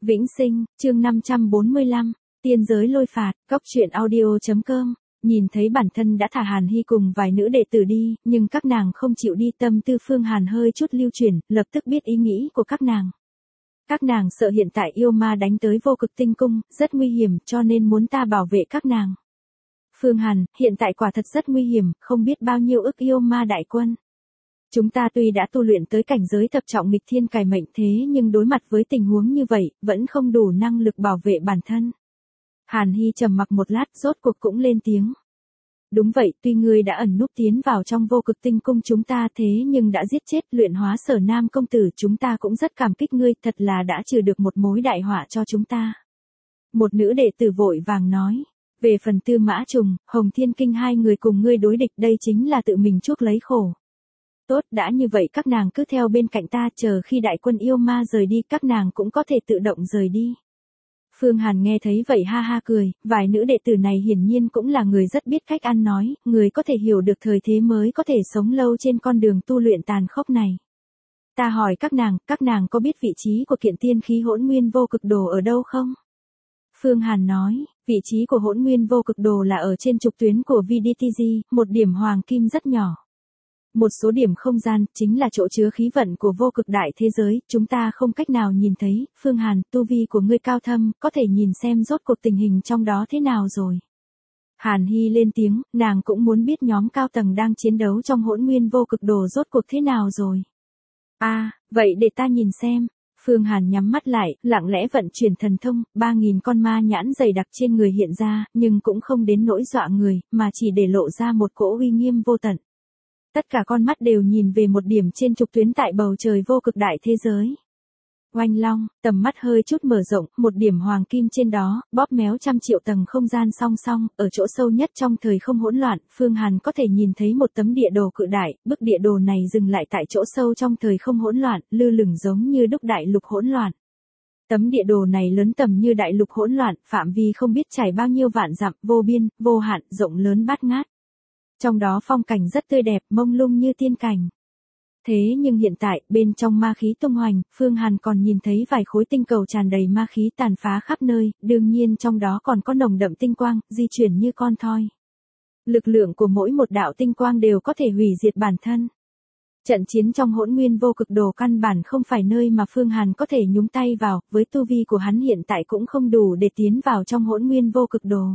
Vĩnh Sinh, chương 545, tiên giới lôi phạt, cóc truyện audio.com. Nhìn thấy bản thân đã thả Hàn Hy cùng vài nữ đệ tử đi, nhưng các nàng không chịu đi, tâm tư Phương Hàn hơi chút lưu chuyển, lập tức biết ý nghĩ của các nàng. Các nàng sợ hiện tại yêu ma đánh tới vô cực tinh cung, rất nguy hiểm, cho nên muốn ta bảo vệ các nàng. Phương Hàn, hiện tại quả thật rất nguy hiểm, không biết bao nhiêu ức yêu ma đại quân. Chúng ta tuy đã tu luyện tới cảnh giới thập trọng nghịch thiên cải mệnh thế nhưng đối mặt với tình huống như vậy, vẫn không đủ năng lực bảo vệ bản thân. Hàn Hy trầm mặc một lát, rốt cuộc cũng lên tiếng. Đúng vậy, tuy ngươi đã ẩn núp tiến vào trong vô cực tinh cung chúng ta thế nhưng đã giết chết luyện hóa Sở Nam công tử, chúng ta cũng rất cảm kích ngươi, thật là đã trừ được một mối đại họa cho chúng ta. Một nữ đệ tử vội vàng nói. Về phần Tư Mã Trùng, Hồng Thiên Kinh hai người cùng ngươi đối địch, đây chính là tự mình chuốc lấy khổ. Tốt, đã như vậy các nàng cứ theo bên cạnh ta, chờ khi đại quân yêu ma rời đi các nàng cũng có thể tự động rời đi. Phương Hàn nghe thấy vậy ha ha cười, vài nữ đệ tử này hiển nhiên cũng là người rất biết cách ăn nói, người có thể hiểu được thời thế mới có thể sống lâu trên con đường tu luyện tàn khốc này. Ta hỏi các nàng có biết vị trí của kiện tiên khí hỗn nguyên vô cực đồ ở đâu không? Phương Hàn nói, vị trí của hỗn nguyên vô cực đồ là ở trên trục tuyến của VDTG, một điểm hoàng kim rất nhỏ. Một số điểm không gian, chính là chỗ chứa khí vận của vô cực đại thế giới, chúng ta không cách nào nhìn thấy. Phương Hàn, tu vi của ngươi cao thâm, có thể nhìn xem rốt cuộc tình hình trong đó thế nào rồi. Hàn Hy lên tiếng, nàng cũng muốn biết nhóm cao tầng đang chiến đấu trong hỗn nguyên vô cực đồ rốt cuộc thế nào rồi. Vậy để ta nhìn xem. Phương Hàn nhắm mắt lại, lặng lẽ vận chuyển thần thông, 3.000 con ma nhãn dày đặc trên người hiện ra, nhưng cũng không đến nỗi dọa người, mà chỉ để lộ ra một cỗ uy nghiêm vô tận. Tất cả con mắt đều nhìn về một điểm trên trục tuyến tại bầu trời vô cực đại thế giới. Oanh long, tầm mắt hơi chút mở rộng, một điểm hoàng kim trên đó, bóp méo trăm triệu tầng không gian song song, ở chỗ sâu nhất trong thời không hỗn loạn, Phương Hàn có thể nhìn thấy một tấm địa đồ cự đại, bức địa đồ này dừng lại tại chỗ sâu trong thời không hỗn loạn, lơ lửng giống như đúc đại lục hỗn loạn. Tấm địa đồ này lớn tầm như đại lục hỗn loạn, phạm vi không biết trải bao nhiêu vạn dặm, vô biên, vô hạn, rộng lớn bát ngát. Trong đó phong cảnh rất tươi đẹp, mông lung như tiên cảnh. Thế nhưng hiện tại, bên trong ma khí tung hoành, Phương Hàn còn nhìn thấy vài khối tinh cầu tràn đầy ma khí tàn phá khắp nơi, đương nhiên trong đó còn có nồng đậm tinh quang, di chuyển như con thoi. Lực lượng của mỗi một đạo tinh quang đều có thể hủy diệt bản thân. Trận chiến trong hỗn nguyên vô cực đồ căn bản không phải nơi mà Phương Hàn có thể nhúng tay vào, với tu vi của hắn hiện tại cũng không đủ để tiến vào trong hỗn nguyên vô cực đồ.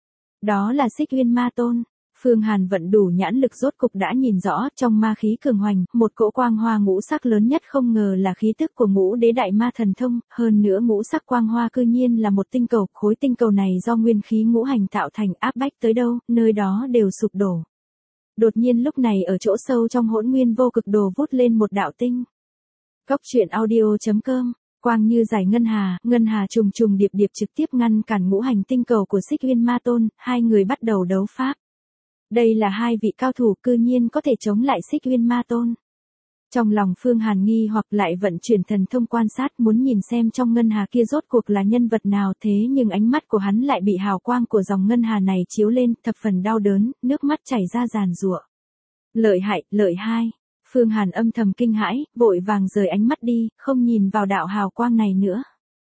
Đó là Xích Uyên Ma Tôn. Phương Hàn vận đủ nhãn lực rốt cục đã nhìn rõ, trong ma khí cường hoành, một cỗ quang hoa ngũ sắc lớn nhất không ngờ là khí tức của Ngũ Đế Đại Ma Thần Thông, hơn nữa ngũ sắc quang hoa cư nhiên là một tinh cầu, khối tinh cầu này do nguyên khí ngũ hành tạo thành, áp bách tới đâu, nơi đó đều sụp đổ. Đột nhiên lúc này ở chỗ sâu trong hỗn nguyên vô cực đồ vút lên một đạo tinh. Cóc truyện audio.com. Quang như giải ngân hà trùng trùng điệp điệp trực tiếp ngăn cản ngũ hành tinh cầu của Xích Uyên Ma Tôn, hai người bắt đầu đấu pháp. Đây là hai vị cao thủ cư nhiên có thể chống lại Xích Uyên Ma Tôn. Trong lòng Phương Hàn nghi hoặc lại vận chuyển thần thông quan sát, muốn nhìn xem trong ngân hà kia rốt cuộc là nhân vật nào, thế nhưng ánh mắt của hắn lại bị hào quang của dòng ngân hà này chiếu lên, thập phần đau đớn, nước mắt chảy ra giàn giụa. Lợi hại. Phương Hàn âm thầm kinh hãi, vội vàng rời ánh mắt đi, không nhìn vào đạo hào quang này nữa.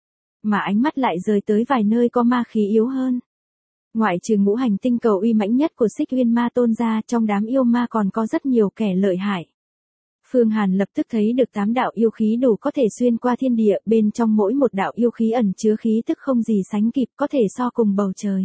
Mà ánh mắt lại rời tới vài nơi có ma khí yếu hơn. Ngoại trừ ngũ hành tinh cầu uy mãnh nhất của Xích Uyên Ma Tôn ra, trong đám yêu ma còn có rất nhiều kẻ lợi hại. Phương Hàn lập tức thấy được 8 đạo yêu khí đủ có thể xuyên qua thiên địa, bên trong mỗi một đạo yêu khí ẩn chứa khí tức không gì sánh kịp, có thể so cùng bầu trời.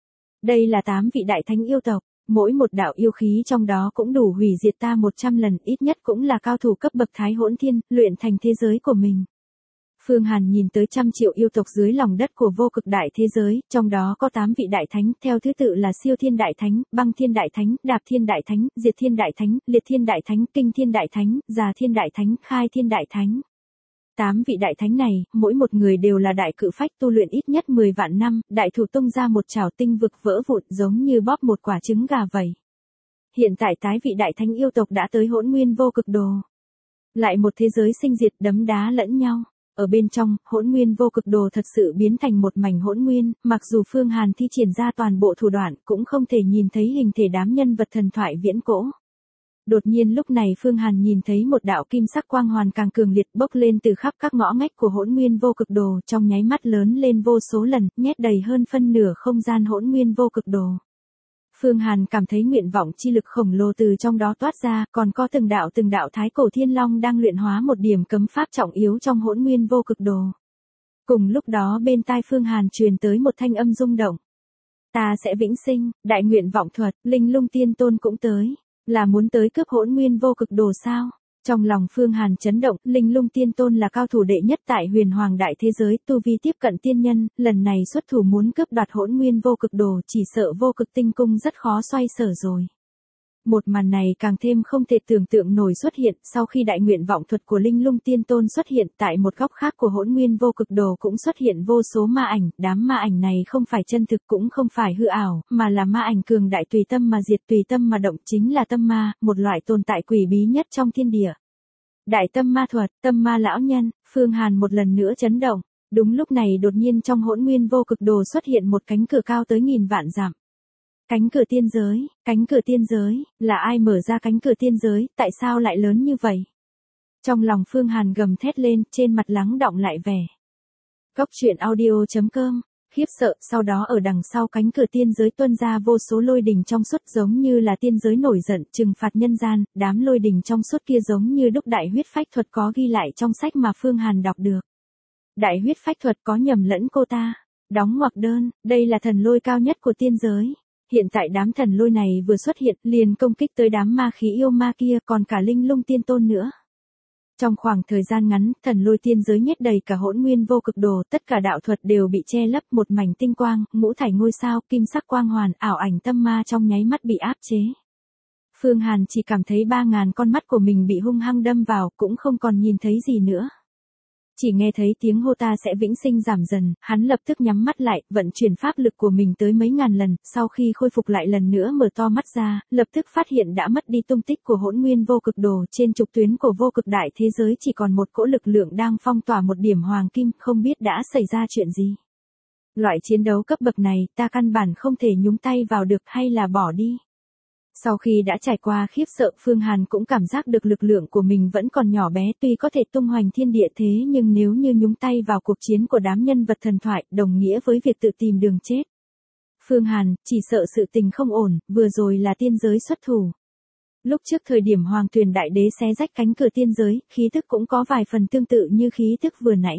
Đây là 8 vị đại thánh yêu tộc, mỗi một đạo yêu khí trong đó cũng đủ hủy diệt ta 100 lần, ít nhất cũng là cao thủ cấp bậc Thái Hỗn Thiên, luyện thành thế giới của mình. Phương Hàn nhìn tới trăm triệu yêu tộc dưới lòng đất của vô cực đại thế giới, trong đó có 8 vị đại thánh, theo thứ tự là Siêu Thiên Đại Thánh, Băng Thiên Đại Thánh, Đạp Thiên Đại Thánh, Diệt Thiên Đại Thánh, Liệt Thiên Đại Thánh, Kinh Thiên Đại Thánh, Già Thiên Đại Thánh, Khai Thiên Đại Thánh. 8 vị đại thánh này, mỗi một người đều là đại cự phách tu luyện ít nhất 10 vạn năm, đại thủ tung ra một chảo tinh vực vỡ vụn giống như bóp một quả trứng gà vậy. Hiện tại tái vị đại thánh yêu tộc đã tới hỗn nguyên vô cực đồ. Lại một thế giới sinh diệt đấm đá lẫn nhau. Ở bên trong, hỗn nguyên vô cực đồ thật sự biến thành một mảnh hỗn nguyên, mặc dù Phương Hàn thi triển ra toàn bộ thủ đoạn cũng không thể nhìn thấy hình thể đám nhân vật thần thoại viễn cổ. Đột nhiên lúc này Phương Hàn nhìn thấy một đạo kim sắc quang hoàn càng cường liệt bốc lên từ khắp các ngõ ngách của hỗn nguyên vô cực đồ, trong nháy mắt lớn lên vô số lần, nhét đầy hơn phân nửa không gian hỗn nguyên vô cực đồ. Phương Hàn cảm thấy nguyện vọng chi lực khổng lồ từ trong đó toát ra, còn có từng đạo thái cổ thiên long đang luyện hóa một điểm cấm pháp trọng yếu trong hỗn nguyên vô cực đồ. Cùng lúc đó bên tai Phương Hàn truyền tới một thanh âm rung động. Ta sẽ vĩnh sinh, đại nguyện vọng thuật, Linh Lung Tiên Tôn cũng tới. Là muốn tới cướp hỗn nguyên vô cực đồ sao? Trong lòng Phương Hàn chấn động, Linh Lung Tiên Tôn là cao thủ đệ nhất tại huyền hoàng đại thế giới, tu vi tiếp cận tiên nhân, lần này xuất thủ muốn cướp đoạt hỗn nguyên vô cực đồ, chỉ sợ vô cực tinh cung rất khó xoay sở rồi. Một màn này càng thêm không thể tưởng tượng nổi xuất hiện, sau khi đại nguyện vọng thuật của Linh Lung Tiên Tôn xuất hiện, tại một góc khác của hỗn nguyên vô cực đồ cũng xuất hiện vô số ma ảnh, đám ma ảnh này không phải chân thực cũng không phải hư ảo, mà là ma ảnh cường đại tùy tâm mà diệt tùy tâm mà động, chính là tâm ma, một loại tồn tại quỷ bí nhất trong thiên địa. Đại tâm ma thuật, tâm ma lão nhân, Phương Hàn một lần nữa chấn động. Đúng lúc này đột nhiên trong hỗn nguyên vô cực đồ xuất hiện một cánh cửa cao tới 1000 vạn dặm. Cánh cửa tiên giới, là ai mở ra cánh cửa tiên giới, tại sao lại lớn như vậy? Trong lòng Phương Hàn gầm thét lên, trên mặt lắng đọng lại vẻ. Góc truyện audio.com, khiếp sợ, sau đó ở đằng sau cánh cửa tiên giới tuôn ra vô số lôi đình trong suốt giống như là tiên giới nổi giận, trừng phạt nhân gian, đám lôi đình trong suốt kia giống như đúc đại huyết phách thuật có ghi lại trong sách mà Phương Hàn đọc được. Đại huyết phách thuật có nhầm lẫn cô ta, đóng ngoặc đơn, đây là thần lôi cao nhất của tiên giới. Hiện tại đám thần lôi này vừa xuất hiện liền công kích tới đám ma khí yêu ma kia còn cả Linh Lung Tiên Tôn nữa. Trong khoảng thời gian ngắn, thần lôi tiên giới nhét đầy cả hỗn nguyên vô cực đồ, tất cả đạo thuật đều bị che lấp một mảnh tinh quang, ngũ thải ngôi sao, kim sắc quang hoàn, ảo ảnh tâm ma trong nháy mắt bị áp chế. Phương Hàn chỉ cảm thấy 3000 con mắt của mình bị hung hăng đâm vào, cũng không còn nhìn thấy gì nữa. Chỉ nghe thấy tiếng hô ta sẽ vĩnh sinh giảm dần, hắn lập tức nhắm mắt lại, vận chuyển pháp lực của mình tới mấy ngàn lần, sau khi khôi phục lại lần nữa mở to mắt ra, lập tức phát hiện đã mất đi tung tích của hỗn nguyên vô cực đồ, trên trục tuyến của vô cực đại thế giới chỉ còn một cỗ lực lượng đang phong tỏa một điểm hoàng kim, không biết đã xảy ra chuyện gì. Loại chiến đấu cấp bậc này, ta căn bản không thể nhúng tay vào được hay là bỏ đi. Sau khi đã trải qua khiếp sợ, Phương Hàn cũng cảm giác được lực lượng của mình vẫn còn nhỏ bé, tuy có thể tung hoành thiên địa thế nhưng nếu như nhúng tay vào cuộc chiến của đám nhân vật thần thoại, đồng nghĩa với việc tự tìm đường chết. Phương Hàn, chỉ sợ sự tình không ổn, vừa rồi là tiên giới xuất thủ. Lúc trước thời điểm Hoàng Tuyền Đại Đế xé rách cánh cửa tiên giới, khí tức cũng có vài phần tương tự như khí tức vừa nãy.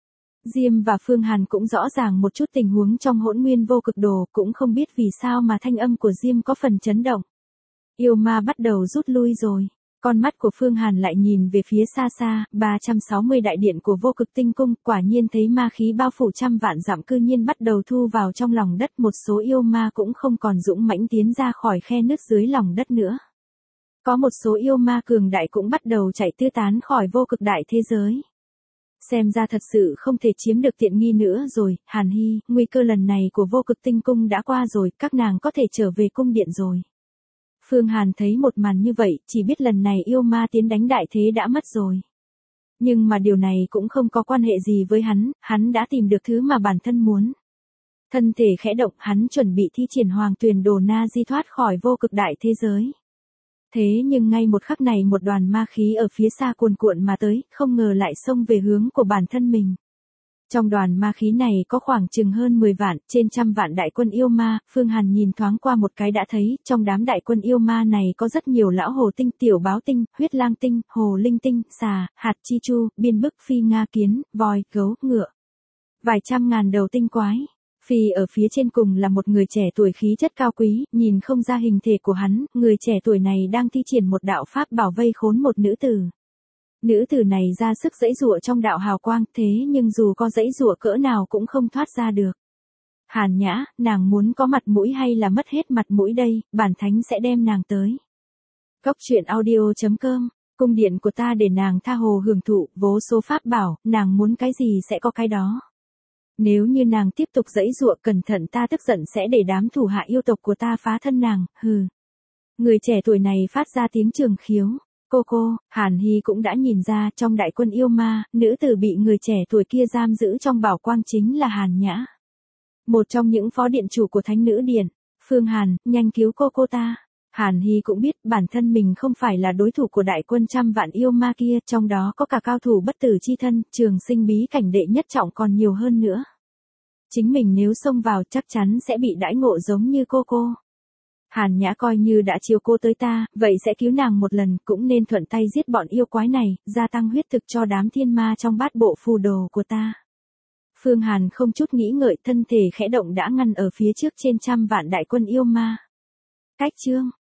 Diêm và Phương Hàn cũng rõ ràng một chút tình huống trong hỗn nguyên vô cực đồ, cũng không biết vì sao mà thanh âm của Diêm có phần chấn động. Yêu ma bắt đầu rút lui rồi. Con mắt của Phương Hàn lại nhìn về phía xa xa, 360 đại điện của vô cực tinh cung, quả nhiên thấy ma khí bao phủ trăm vạn dặm cư nhiên bắt đầu thu vào trong lòng đất, một số yêu ma cũng không còn dũng mãnh tiến ra khỏi khe nứt dưới lòng đất nữa. Có một số yêu ma cường đại cũng bắt đầu chạy tứ tán khỏi vô cực đại thế giới. Xem ra thật sự không thể chiếm được tiện nghi nữa rồi, Hàn Hy, nguy cơ lần này của vô cực tinh cung đã qua rồi, các nàng có thể trở về cung điện rồi. Phương Hàn thấy một màn như vậy, chỉ biết lần này yêu ma tiến đánh đại thế đã mất rồi. Nhưng mà điều này cũng không có quan hệ gì với hắn đã tìm được thứ mà bản thân muốn. Thân thể khẽ động, hắn chuẩn bị thi triển Hoàng Tuyền Đồ Na Di thoát khỏi vô cực đại thế giới. Thế nhưng ngay một khắc này một đoàn ma khí ở phía xa cuồn cuộn mà tới, không ngờ lại xông về hướng của bản thân mình. Trong đoàn ma khí này có khoảng chừng hơn 10 vạn, trên trăm vạn đại quân yêu ma, Phương Hàn nhìn thoáng qua một cái đã thấy, trong đám đại quân yêu ma này có rất nhiều lão hồ tinh, tiểu báo tinh, huyết lang tinh, hồ linh tinh, xà, hạt chi chu, biên bức phi nga kiến, voi, gấu, ngựa. Vài trăm ngàn đầu tinh quái. Phi ở phía trên cùng là một người trẻ tuổi khí chất cao quý, nhìn không ra hình thể của hắn, người trẻ tuổi này đang thi triển một đạo pháp bảo vây khốn một nữ tử. Nữ tử này ra sức giãy giụa trong đạo hào quang, thế nhưng dù có giãy giụa cỡ nào cũng không thoát ra được. Hàn Nhã, nàng muốn có mặt mũi hay là mất hết mặt mũi đây, bản thánh sẽ đem nàng tới. Góc truyện audio.com, cung điện của ta để nàng tha hồ hưởng thụ, vô số pháp bảo, nàng muốn cái gì sẽ có cái đó. Nếu như nàng tiếp tục giãy giụa cẩn thận ta tức giận sẽ để đám thủ hạ yêu tộc của ta phá thân nàng, hừ. Người trẻ tuổi này phát ra tiếng trường khiếu. Cô, Hàn Hy cũng đã nhìn ra trong đại quân yêu ma, nữ tử bị người trẻ tuổi kia giam giữ trong bảo quang chính là Hàn Nhã. Một trong những phó điện chủ của Thánh Nữ Điện. Phương Hàn, nhanh cứu cô ta. Hàn Hy cũng biết bản thân mình không phải là đối thủ của đại quân trăm vạn yêu ma kia, trong đó có cả cao thủ bất tử chi thân, trường sinh bí cảnh đệ nhất trọng còn nhiều hơn nữa. Chính mình nếu xông vào chắc chắn sẽ bị đãi ngộ giống như cô. Hàn Nhã coi như đã chiều cô tới ta, vậy sẽ cứu nàng một lần, cũng nên thuận tay giết bọn yêu quái này, gia tăng huyết thực cho đám thiên ma trong bát bộ phù đồ của ta. Phương Hàn không chút nghĩ ngợi, thân thể khẽ động đã ngăn ở phía trước trên trăm vạn đại quân yêu ma. Cách chương